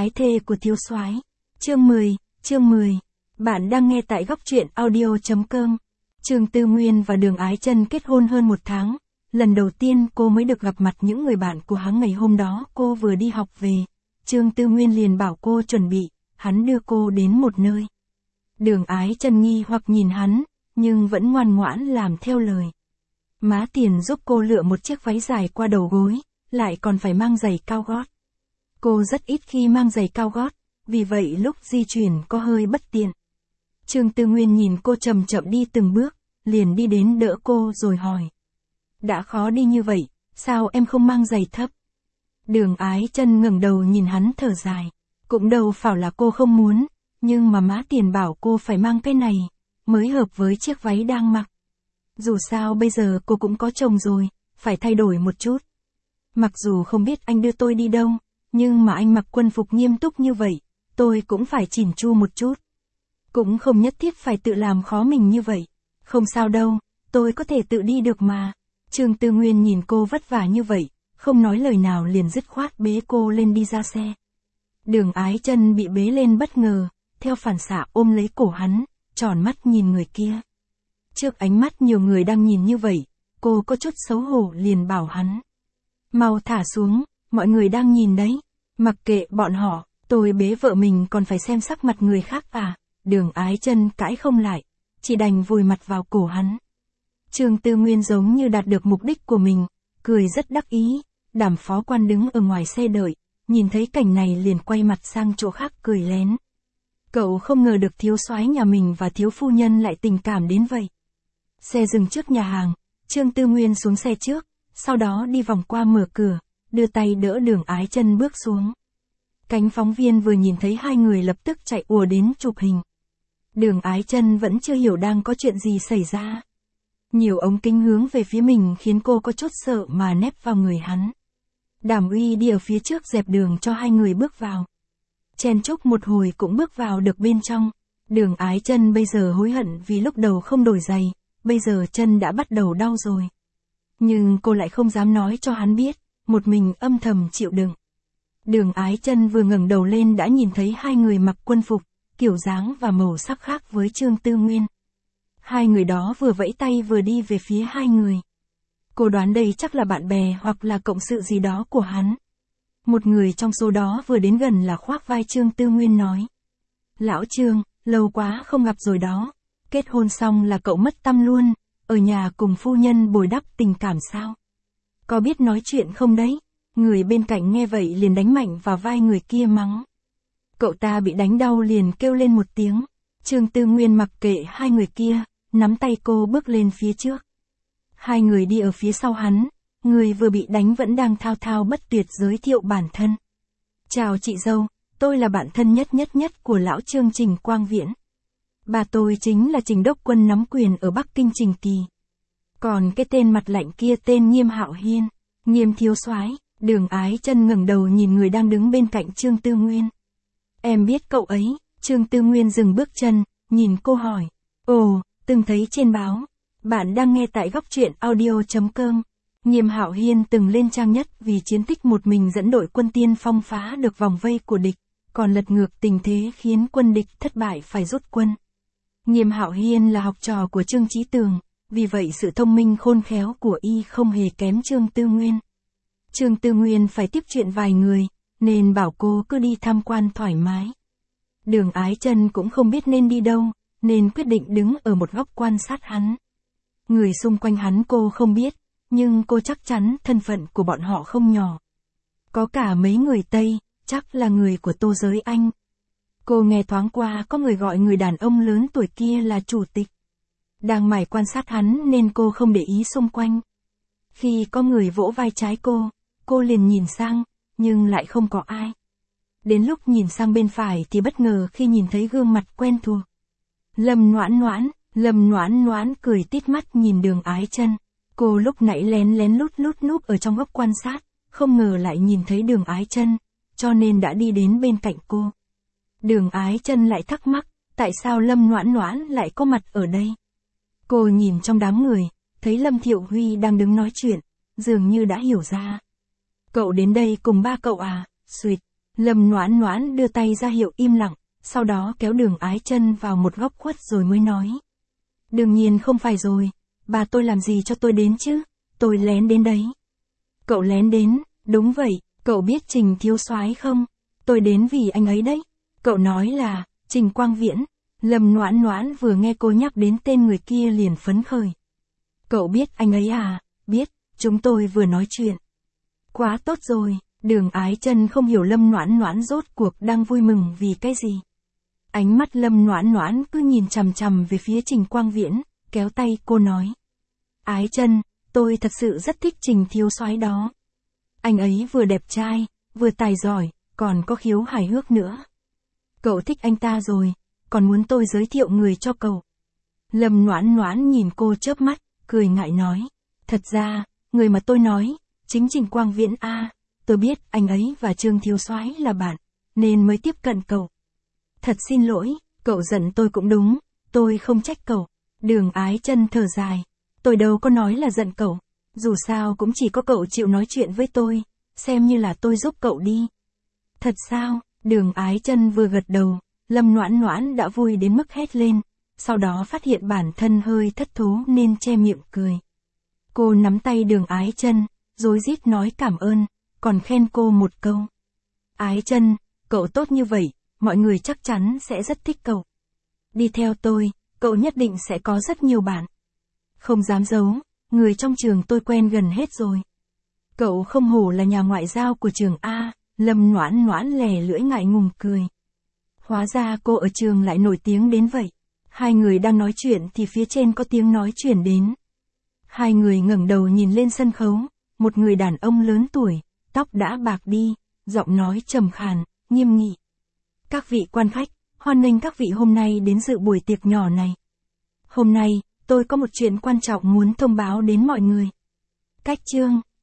Ái thê của thiếu soái. Chương 10. Bạn đang nghe tại góc truyện audio.com. Trương Tư Nguyên và Đường Ái Chân kết hôn hơn 1 tháng. Lần đầu tiên cô mới được gặp mặt những người bạn của hắn ngày hôm đó cô vừa đi học về. Trương Tư Nguyên liền bảo cô chuẩn bị, hắn đưa cô đến một nơi. Đường Ái Chân nghi hoặc nhìn hắn, nhưng vẫn ngoan ngoãn làm theo lời. Má Tiền giúp cô lựa một chiếc váy dài qua đầu gối, lại còn phải mang giày cao gót. Cô rất ít khi mang giày cao gót, vì vậy lúc di chuyển có hơi bất tiện. Trương Tư Nguyên nhìn cô chậm chậm đi từng bước, liền đi đến đỡ cô rồi hỏi. Đã khó đi như vậy, sao em không mang giày thấp? Đường Ái Chân ngẩng đầu nhìn hắn thở dài. Cũng đâu phải là cô không muốn, nhưng mà má Tiền bảo cô phải mang cái này, mới hợp với chiếc váy đang mặc. Dù sao bây giờ cô cũng có chồng rồi, phải thay đổi một chút. Mặc dù không biết anh đưa tôi đi đâu, nhưng mà anh mặc quân phục nghiêm túc như vậy, tôi cũng phải chỉn chu một chút. Cũng không nhất thiết phải tự làm khó mình như vậy. Không sao đâu, tôi có thể tự đi được mà. Trương Tư Nguyên nhìn cô vất vả như vậy, không nói lời nào liền dứt khoát bế cô lên đi ra xe. Đường Ái Chân bị bế lên bất ngờ, theo phản xạ ôm lấy cổ hắn, tròn mắt nhìn người kia. Trước ánh mắt nhiều người đang nhìn như vậy, cô có chút xấu hổ liền bảo hắn. Mau thả xuống, mọi người đang nhìn đấy. Mặc kệ bọn họ, tôi bế vợ mình còn phải xem sắc mặt người khác à. Đường Ái Chân cãi không lại, chỉ đành vùi mặt vào cổ hắn. Trương Tư Nguyên giống như đạt được mục đích của mình, cười rất đắc ý. Đàm phó quan đứng ở ngoài xe đợi, nhìn thấy cảnh này liền quay mặt sang chỗ khác cười lén. Cậu không ngờ được thiếu soái nhà mình và thiếu phu nhân lại tình cảm đến vậy. Xe dừng trước nhà hàng, Trương Tư Nguyên xuống xe trước, sau đó đi vòng qua mở cửa, đưa tay đỡ Đường Ái Chân bước xuống. Cánh phóng viên vừa nhìn thấy hai người lập tức chạy ùa đến chụp hình. Đường Ái Chân vẫn chưa hiểu đang có chuyện gì xảy ra. Nhiều ống kính hướng về phía mình khiến cô có chút sợ mà nép vào người hắn. Đàm Uy đi ở phía trước dẹp đường cho hai người bước vào. Chen chúc một hồi cũng bước vào được bên trong. Đường Ái Chân bây giờ hối hận vì lúc đầu không đổi giày, bây giờ chân đã bắt đầu đau rồi. Nhưng cô lại không dám nói cho hắn biết, một mình âm thầm chịu đựng. Đường Ái Chân vừa ngẩng đầu lên đã nhìn thấy hai người mặc quân phục, kiểu dáng và màu sắc khác với Trương Tư Nguyên. Hai người đó vừa vẫy tay vừa đi về phía hai người. Cô đoán đây chắc là bạn bè hoặc là cộng sự gì đó của hắn. Một người trong số đó vừa đến gần là khoác vai Trương Tư Nguyên nói. Lão Trương, lâu quá không gặp rồi đó. Kết hôn xong là cậu mất tăm luôn, ở nhà cùng phu nhân bồi đắp tình cảm sao? Có biết nói chuyện không đấy? Người bên cạnh nghe vậy liền đánh mạnh vào vai người kia mắng. Cậu ta bị đánh đau liền kêu lên một tiếng. Trương Tư Nguyên mặc kệ hai người kia, nắm tay cô bước lên phía trước. Hai người đi ở phía sau hắn, người vừa bị đánh vẫn đang thao thao bất tuyệt giới thiệu bản thân. Chào chị dâu, tôi là bạn thân nhất của lão Trương Trình Quang Viễn. Bà tôi chính là Trình Đốc Quân nắm quyền ở Bắc Kinh Trình Kỳ. Còn cái tên mặt lạnh kia tên Nghiêm Hạo Hiên, Nghiêm thiếu soái. Đường Ái Chân ngẩng đầu nhìn người đang đứng bên cạnh Trương Tư Nguyên. Em biết cậu ấy. Trương Tư Nguyên dừng bước chân, nhìn cô hỏi. Ồ, từng thấy trên báo. Bạn đang nghe tại góc truyện audio.com. Nghiêm Hạo Hiên từng lên trang nhất vì chiến tích một mình dẫn đội quân tiên phong phá được vòng vây của địch, còn lật ngược tình thế khiến quân địch thất bại phải rút quân. Nghiêm Hạo Hiên là học trò của Trương Chí Tường, vì vậy sự thông minh khôn khéo của y không hề kém Trương Tư Nguyên. Trương Tư Nguyên phải tiếp chuyện vài người, nên bảo cô cứ đi tham quan thoải mái. Đường Ái Chân cũng không biết nên đi đâu, nên quyết định đứng ở một góc quan sát hắn. Người xung quanh hắn cô không biết, nhưng cô chắc chắn thân phận của bọn họ không nhỏ. Có cả mấy người Tây, chắc là người của Tô Giới Anh. Cô nghe thoáng qua có người gọi người đàn ông lớn tuổi kia là chủ tịch. Đang mải quan sát hắn nên cô không để ý xung quanh. Khi có người vỗ vai trái cô liền nhìn sang, nhưng lại không có ai. Đến lúc nhìn sang bên phải thì bất ngờ khi nhìn thấy gương mặt quen thuộc. Lâm Noãn Noãn cười tít mắt nhìn Đường Ái Chân. Cô lúc nãy lén lén lút núp ở trong góc quan sát, không ngờ lại nhìn thấy Đường Ái Chân, cho nên đã đi đến bên cạnh cô. Đường Ái Chân lại thắc mắc, tại sao Lâm Noãn Noãn lại có mặt ở đây? Cô nhìn trong đám người, thấy Lâm Thiệu Huy đang đứng nói chuyện, dường như đã hiểu ra. Cậu đến đây cùng ba cậu à? Xuyệt. Lâm Noãn Noãn đưa tay ra hiệu im lặng, sau đó kéo Đường Ái Chân vào một góc khuất rồi mới nói. Đương nhiên không phải rồi, bà tôi làm gì cho tôi đến chứ, tôi lén đến đấy. Cậu lén đến, đúng vậy, cậu biết Trình thiếu soái không? Tôi đến vì anh ấy đấy. Cậu nói là, Trình Quang Viễn. Lâm Noãn Noãn vừa nghe cô nhắc đến tên người kia liền phấn khởi. Cậu biết anh ấy à? Biết, chúng tôi vừa nói chuyện. Quá tốt rồi, Đường Ái Chân không hiểu Lâm Noãn Noãn rốt cuộc đang vui mừng vì cái gì. Ánh mắt Lâm Noãn Noãn cứ nhìn chằm chằm về phía Trình Quang Viễn, kéo tay cô nói. Ái Chân, tôi thật sự rất thích Trình thiếu soái đó. Anh ấy vừa đẹp trai, vừa tài giỏi, còn có khiếu hài hước nữa. Cậu thích anh ta rồi, còn muốn tôi giới thiệu người cho cậu. Lâm Noãn Noãn nhìn cô chớp mắt, cười ngại nói. Thật ra, người mà tôi nói, chính Trình Quang Viễn a. Tôi biết anh ấy và Trương thiếu soái là bạn, nên mới tiếp cận cậu. Thật xin lỗi, cậu giận tôi cũng đúng, tôi không trách cậu. Đường Ái Chân thở dài. Tôi đâu có nói là giận cậu, dù sao cũng chỉ có cậu chịu nói chuyện với tôi, xem như là tôi giúp cậu đi. Thật sao? Đường Ái Chân vừa gật đầu, Lâm Noãn Noãn đã vui đến mức hét lên, sau đó phát hiện bản thân hơi thất thố nên che miệng cười. Cô nắm tay Đường Ái Chân, rối rít nói cảm ơn, còn khen cô một câu. Ái Chân, cậu tốt như vậy, mọi người chắc chắn sẽ rất thích cậu. Đi theo tôi, cậu nhất định sẽ có rất nhiều bạn. Không dám giấu, người trong trường tôi quen gần hết rồi. Cậu không hổ là nhà ngoại giao của trường A. Lâm Noãn Noãn lè lưỡi ngại ngùng cười. Hóa ra cô ở trường lại nổi tiếng đến vậy. Hai người đang nói chuyện thì phía trên có tiếng nói chuyển đến. Hai người ngẩng đầu nhìn lên sân khấu, một người đàn ông lớn tuổi, tóc đã bạc đi, giọng nói trầm khàn, nghiêm nghị. Các vị quan khách, hoan nghênh các vị hôm nay đến dự buổi tiệc nhỏ này. Hôm nay, tôi có một chuyện quan trọng muốn thông báo đến mọi người. Cách chương